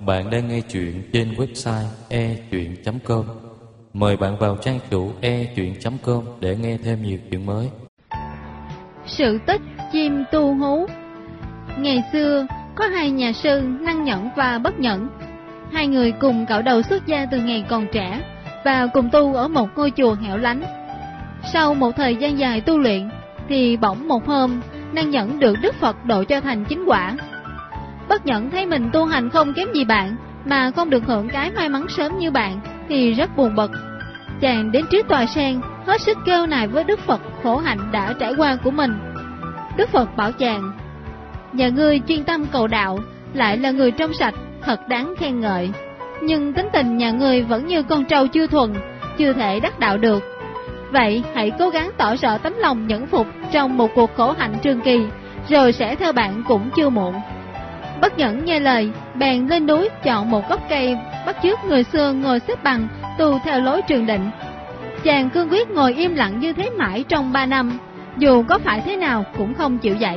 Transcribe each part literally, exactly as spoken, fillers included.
Bạn đang nghe chuyện trên website e chuyện chấm com. Mời bạn vào trang chủ e chuyện chấm com để nghe thêm nhiều chuyện mới. Sự tích chim tu hú. Ngày xưa, có hai nhà sư Năng Nhẫn và Bất Nhẫn. Hai người cùng cạo đầu xuất gia từ ngày còn trẻ và cùng tu ở một ngôi chùa hẻo lánh. Sau một thời gian dài tu luyện, thì bỗng một hôm, Năng Nhẫn được Đức Phật độ cho thành chính quả. Bất Nhẫn thấy mình tu hành không kém gì bạn, mà không được hưởng cái may mắn sớm như bạn, thì rất buồn bực. Chàng đến trước tòa sen, hết sức kêu nài với Đức Phật khổ hạnh đã trải qua của mình. Đức Phật bảo chàng: nhà ngươi chuyên tâm cầu đạo, lại là người trong sạch, thật đáng khen ngợi. Nhưng tính tình nhà ngươi vẫn như con trâu chưa thuần, chưa thể đắc đạo được. Vậy hãy cố gắng tỏ rõ tấm lòng nhẫn phục trong một cuộc khổ hạnh trường kỳ, rồi sẽ theo bạn cũng chưa muộn. Bất Nhẫn nghe lời, bèn lên núi chọn một gốc cây bắt chước người xưa ngồi xếp bằng tu theo lối Trường Định. Chàng cương quyết ngồi im lặng như thế mãi trong ba năm, dù có phải thế nào cũng không chịu dậy.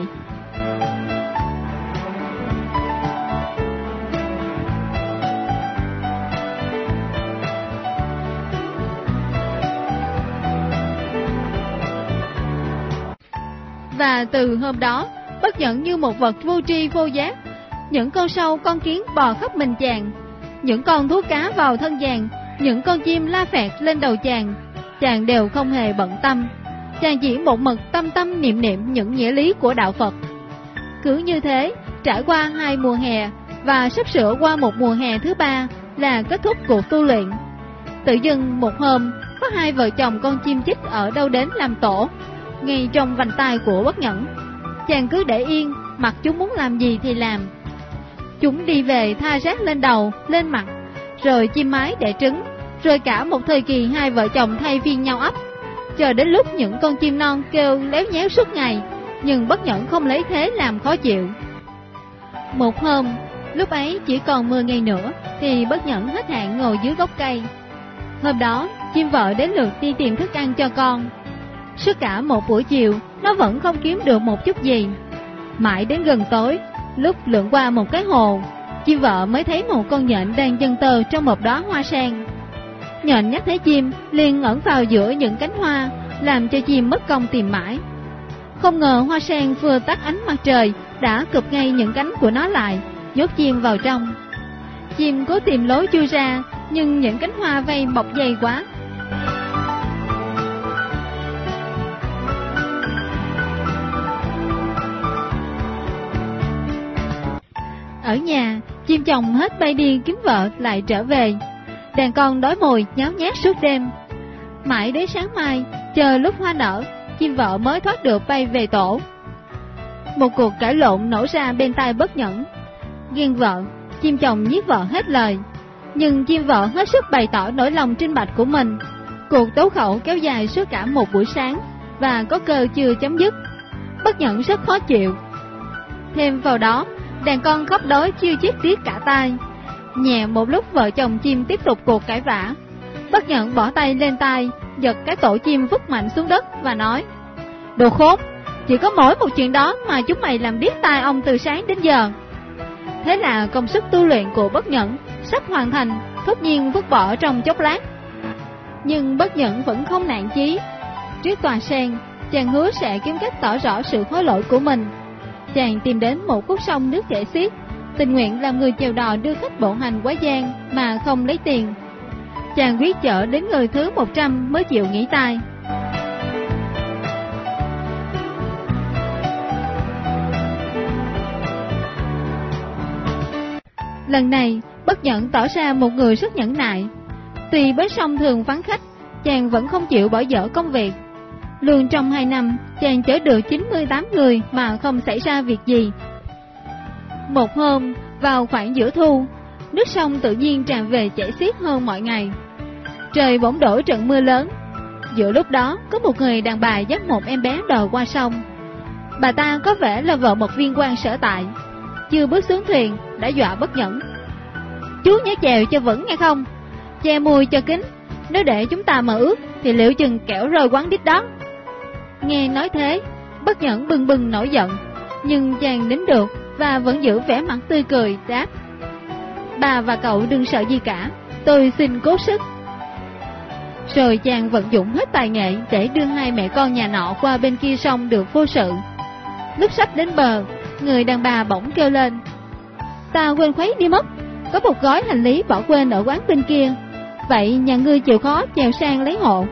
Và từ hôm đó, Bất Nhẫn như một vật vô tri vô giác. Những con sâu con kiến bò khắp mình chàng, những con thú cá vào thân chàng, những con chim la phẹt lên đầu chàng, chàng đều không hề bận tâm. Chàng chỉ một mực tâm tâm niệm niệm những nghĩa lý của đạo Phật. Cứ như thế, trải qua hai mùa hè, và sắp sửa qua một mùa hè thứ ba là kết thúc cuộc tu luyện. Tự dưng một hôm, có hai vợ chồng con chim chích ở đâu đến làm tổ, ngay trong vành tai của Bất Nhẫn. Chàng cứ để yên, mặc chúng muốn làm gì thì làm. Chúng đi về tha rác lên đầu, lên mặt, rồi chim mái đẻ trứng, rồi cả một thời kỳ hai vợ chồng thay phiên nhau ấp, chờ đến lúc những con chim non kêu léo nhéo suốt ngày, nhưng Bất Nhẫn không lấy thế làm khó chịu. Một hôm, lúc ấy chỉ còn mười ngày nữa, thì Bất Nhẫn hết hạn ngồi dưới gốc cây. Hôm đó, chim vợ đến lượt đi tìm thức ăn cho con. Suốt cả một buổi chiều, nó vẫn không kiếm được một chút gì. Mãi đến gần tối, lúc lượn qua một cái hồ, chim vợ mới thấy một con nhện đang giăng tơ trong một đóa hoa sen. Nhện nhắc thấy chim, liền ẩn vào giữa những cánh hoa, làm cho chim mất công tìm mãi. Không ngờ hoa sen vừa tắt ánh mặt trời đã cụp ngay những cánh của nó lại, nhốt chim vào trong. Chim cố tìm lối chui ra, nhưng những cánh hoa vây bọc dày quá. Ở nhà, chim chồng hết bay đi kiếm vợ lại trở về. Đàn con đói mồi nháo nhác suốt đêm. Mãi đến sáng mai, chờ lúc hoa nở, chim vợ mới thoát được bay về tổ. Một cuộc cãi lộn nổ ra bên tai Bất Nhẫn. Ghen vợ, chim chồng nhiếc vợ hết lời. Nhưng chim vợ hết sức bày tỏ nỗi lòng trinh bạch của mình. Cuộc tấu khẩu kéo dài suốt cả một buổi sáng, và có cơ chưa chấm dứt. Bất Nhẫn rất khó chịu. Thêm vào đó, đàn con khóc đói chiêu chít tiếc cả tai. Nhẹ một lúc vợ chồng chim tiếp tục cuộc cãi vã. Bất Nhẫn bỏ tay lên tai, giật cái tổ chim vứt mạnh xuống đất và nói: đồ khốn, chỉ có mỗi một chuyện đó mà chúng mày làm điếc tai ông từ sáng đến giờ. Thế là công sức tu luyện của Bất Nhẫn sắp hoàn thành, thốt nhiên vứt bỏ trong chốc lát. Nhưng Bất Nhẫn vẫn không nản chí. Trước tòa sen, chàng hứa sẽ kiếm cách tỏ rõ sự hối lỗi của mình. Chàng tìm đến một khúc sông nước chảy xiết, tình nguyện làm người chèo đò đưa khách bộ hành quá giang mà không lấy tiền. Chàng quyết chở đến người thứ một trăm mới chịu nghỉ tay. Lần này, Bất Nhẫn tỏ ra một người rất nhẫn nại. Tuy bến sông thường vắng khách, chàng vẫn không chịu bỏ dở công việc. Luôn trong hai năm, chàng chở được chín mươi tám người mà không xảy ra việc gì. Một hôm, vào khoảng giữa thu, nước sông tự nhiên tràn về chảy xiết hơn mọi ngày. Trời bỗng đổ trận mưa lớn. Giữa lúc đó, có một người đàn bà dắt một em bé đò qua sông. Bà ta có vẻ là vợ một viên quan sở tại. Chưa bước xuống thuyền, đã dọa Bất Nhẫn: chú nhớ chèo cho vững nghe không? Che mùi cho kín, nếu để chúng ta mà ướt thì liệu chừng kẻo rơi quán đít đó. Nghe nói thế, Bất Nhẫn bừng bừng nổi giận, nhưng chàng nín được và vẫn giữ vẻ mặt tươi cười đáp: bà và cậu đừng sợ gì cả, tôi xin cố sức. Rồi chàng vận dụng hết tài nghệ để đưa hai mẹ con nhà nọ qua bên kia sông được vô sự. Lúc sắp đến bờ, người đàn bà bỗng kêu lên: ta quên khuấy đi mất, có một gói hành lý bỏ quên ở quán bên kia, vậy nhà ngươi chịu khó chèo sang lấy hộ.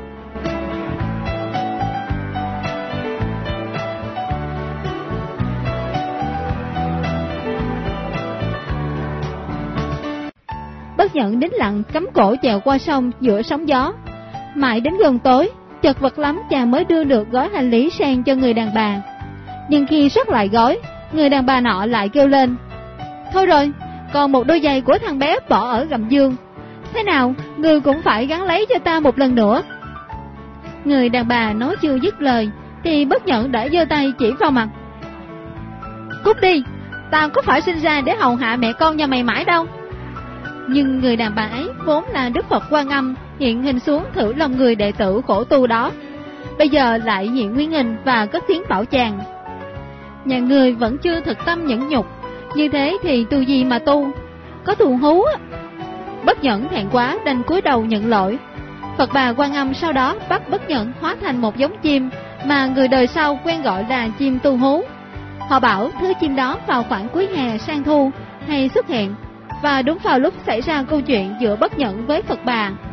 Bất Nhẫn đính lặng cắm cổ chèo qua sông giữa sóng gió. Mãi đến gần tối, chật vật lắm chàng mới đưa được gói hành lý sang cho người đàn bà. Nhưng khi xốc lại gói, người đàn bà nọ lại kêu lên: thôi rồi, còn một đôi giày của thằng bé bỏ ở gầm giường, thế nào ngươi cũng phải gắn lấy cho ta một lần nữa. Người đàn bà nói chưa dứt lời thì Bất Nhẫn đã giơ tay chỉ vào mặt: cút đi, ta có phải sinh ra để hầu hạ mẹ con nhà mày mãi đâu. Nhưng người đàn bà ấy vốn là Đức Phật Quan Âm hiện hình xuống thử lòng người đệ tử khổ tu đó, bây giờ lại hiện nguyên hình và cất tiếng bảo chàng: nhà người vẫn chưa thực tâm nhẫn nhục, như thế thì tu gì mà tu, có thù hú á. Bất Nhẫn thẹn quá đành cúi đầu nhận lỗi. Phật Bà Quan Âm sau đó bắt Bất Nhẫn hóa thành một giống chim mà người đời sau quen gọi là chim tu hú. Họ bảo thứ chim đó vào khoảng cuối hè sang thu hay xuất hiện, và đúng vào lúc xảy ra câu chuyện giữa Bất Nhẫn với Phật Bà.